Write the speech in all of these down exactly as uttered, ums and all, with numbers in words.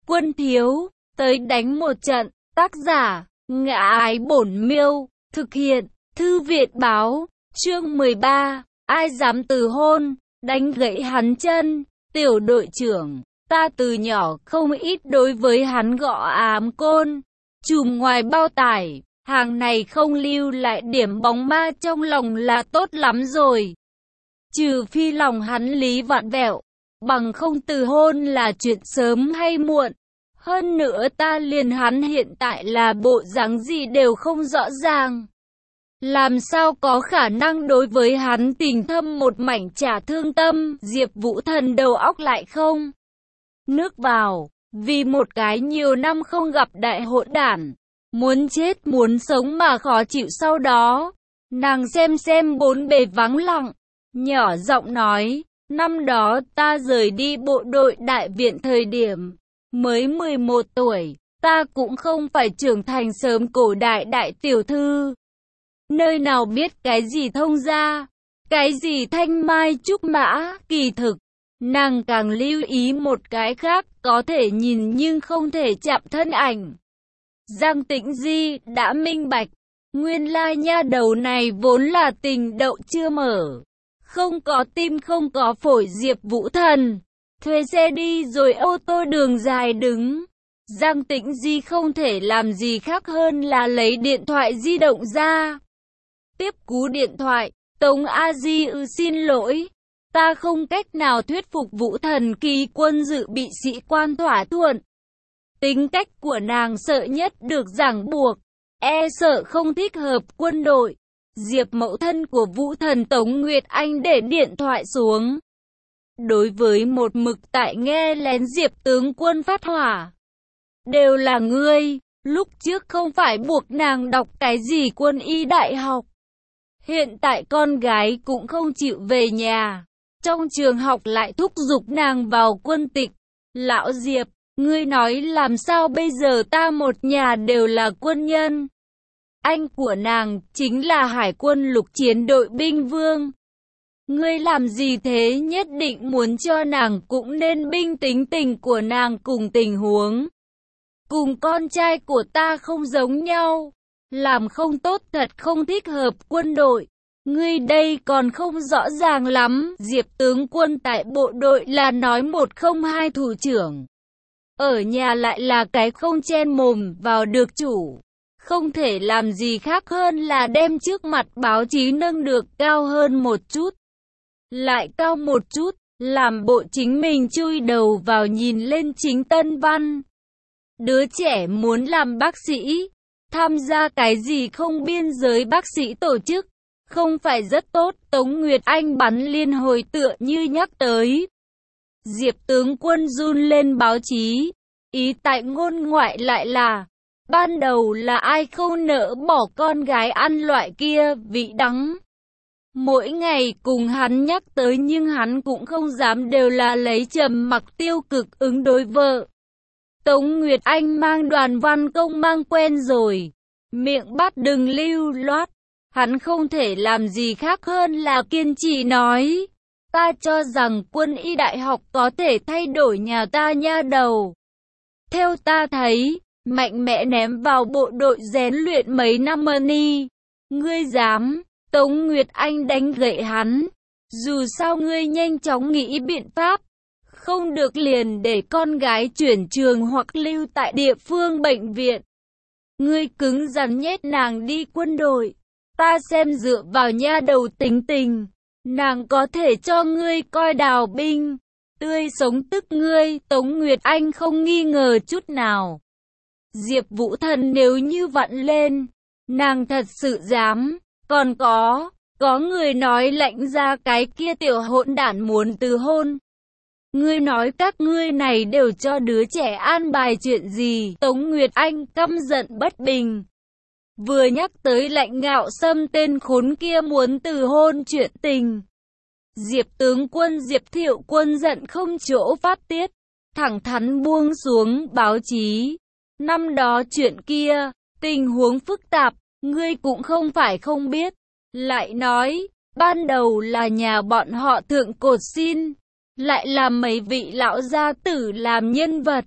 Quân thiếu, tới đánh một trận. Tác giả, Ngã Ái Bổn Miêu. Thực hiện, Thư viện báo. Chương mười ba. Ai dám từ hôn, đánh gãy hắn chân. Tiểu đội trưởng, ta từ nhỏ không ít đối với hắn gõ ám côn. Chùm ngoài bao tải, hàng này không lưu lại điểm bóng ma trong lòng là tốt lắm rồi. Trừ phi lòng hắn lý vặn vẹo, bằng không từ hôn là chuyện sớm hay muộn. Hơn nữa ta liền hắn hiện tại là bộ dáng gì đều không rõ ràng. Làm sao có khả năng đối với hắn tình thâm một mảnh trả thương tâm. Diệp Vũ Thần đầu óc lại không nước vào, vì một cái nhiều năm không gặp đại hỗn đản, muốn chết muốn sống mà khó chịu. Sau đó nàng xem xem bốn bề vắng lặng, nhỏ giọng nói, năm đó ta rời đi bộ đội đại viện thời điểm mới mười một tuổi, ta cũng không phải trưởng thành sớm cổ đại đại tiểu thư. Nơi nào biết cái gì thông gia, cái gì thanh mai trúc mã. Kỳ thực, nàng càng lưu ý một cái khác, có thể nhìn nhưng không thể chạm thân ảnh. Giang Tĩnh Di đã minh bạch, nguyên lai nha đầu này vốn là tình đậu chưa mở, không có tim không có phổi. Diệp Vũ Thần thuê xe đi rồi ô tô đường dài đứng. Giang Tĩnh Di không thể làm gì khác hơn là lấy điện thoại di động ra. Tiếp cú điện thoại, Tống A Di ư xin lỗi, ta không cách nào thuyết phục Vũ Thần Kỳ quân dự bị sĩ quan thỏa thuận. Tính cách của nàng sợ nhất được ràng buộc, e sợ không thích hợp quân đội. Diệp mẫu thân của Vũ Thần Tống Nguyệt Anh để điện thoại xuống. Đối với một mực tại nghe lén Diệp tướng quân phát hỏa, đều là ngươi, lúc trước không phải buộc nàng đọc cái gì quân y đại học. Hiện tại con gái cũng không chịu về nhà, trong trường học lại thúc giục nàng vào quân tịch. Lão Diệp, ngươi nói làm sao bây giờ, ta một nhà đều là quân nhân. Anh của nàng chính là hải quân lục chiến đội binh vương. Ngươi làm gì thế, nhất định muốn cho nàng cũng nên binh. Tính tình của nàng cùng tình huống cùng con trai của ta không giống nhau, làm không tốt thật không thích hợp quân đội. Ngươi đây còn không rõ ràng lắm. Diệp tướng quân tại bộ đội là nói một không hai thủ trưởng, ở nhà lại là cái không chen mồm vào được chủ, không thể làm gì khác hơn là đem trước mặt báo chí nâng được cao hơn một chút, lại cao một chút, làm bộ chính mình chui đầu vào nhìn lên chính tân văn. Đứa trẻ muốn làm bác sĩ, tham gia cái gì không biên giới bác sĩ tổ chức, không phải rất tốt. Tống Nguyệt Anh bắn liên hồi tựa như nhắc tới. Diệp tướng quân run lên báo chí, ý tại ngôn ngoại lại là, ban đầu là ai không nỡ bỏ con gái ăn loại kia vị đắng. Mỗi ngày cùng hắn nhắc tới nhưng hắn cũng không dám, đều là lấy trầm mặc tiêu cực ứng đối vợ. Tống Nguyệt Anh mang Đoàn Văn Công mang quen rồi, miệng bắt đừng lưu loát. Hắn không thể làm gì khác hơn là kiên trì nói, ta cho rằng quân y đại học có thể thay đổi nhà ta nha đầu. Theo ta thấy, mạnh mẽ ném vào bộ đội rèn luyện mấy năm ni. Ngươi dám? Tống Nguyệt Anh đánh gậy hắn. Dù sao ngươi nhanh chóng nghĩ biện pháp, không được liền để con gái chuyển trường hoặc lưu tại địa phương bệnh viện. Ngươi cứng rắn nhét nàng đi quân đội, ta xem dựa vào nha đầu tính tình, nàng có thể cho ngươi coi đào binh, tươi sống tức ngươi. Tống Nguyệt Anh không nghi ngờ chút nào. Diệp Vũ Thần nếu như vặn lên, nàng thật sự dám. Còn có, có người nói lãnh ra cái kia tiểu hỗn đản muốn từ hôn. Ngươi nói các ngươi này đều cho đứa trẻ an bài chuyện gì? Tống Nguyệt Anh căm giận bất bình. Vừa nhắc tới Lãnh Ngạo Sâm tên khốn kia muốn từ hôn chuyện tình, Diệp tướng quân Diệp Thiệu Quân giận không chỗ phát tiết, thẳng thắn buông xuống báo chí. Năm đó chuyện kia, tình huống phức tạp, ngươi cũng không phải không biết. Lại nói, ban đầu là nhà bọn họ thượng cột xin, lại làm mấy vị lão gia tử làm nhân vật.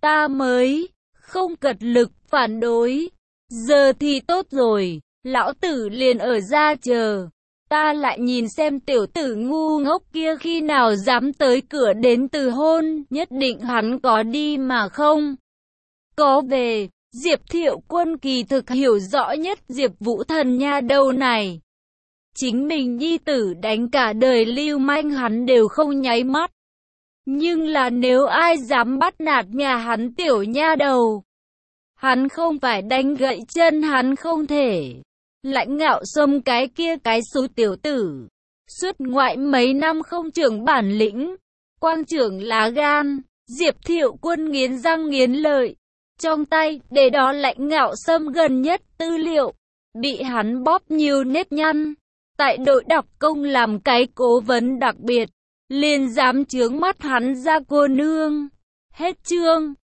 ta mới không cật lực phản đối. Giờ thì tốt rồi, lão tử liền ở ra chờ. Ta lại nhìn xem tiểu tử ngu ngốc kia khi nào dám tới cửa đến từ hôn, nhất định hắn có đi mà không có về. Diệp Thiệu Quân kỳ thực hiểu rõ nhất Diệp Vũ Thần nha đầu này. Chính mình nhi tử đánh cả đời lưu manh hắn đều không nháy mắt. Nhưng là nếu ai dám bắt nạt nhà hắn tiểu nha đầu, hắn không phải đánh gãy chân hắn không thể. Lãnh Ngạo Sâm cái kia cái số tiểu tử, xuất ngoại mấy năm không trưởng bản lĩnh, quang trưởng lá gan. Diệp Thiệu Quân nghiến răng nghiến lợi, trong tay để đó Lãnh Ngạo Sâm gần nhất tư liệu, bị hắn bóp nhiều nếp nhăn. Tại đội đọc công làm cái cố vấn đặc biệt, liền dám chướng mắt hắn ra cô nương. Hết chương.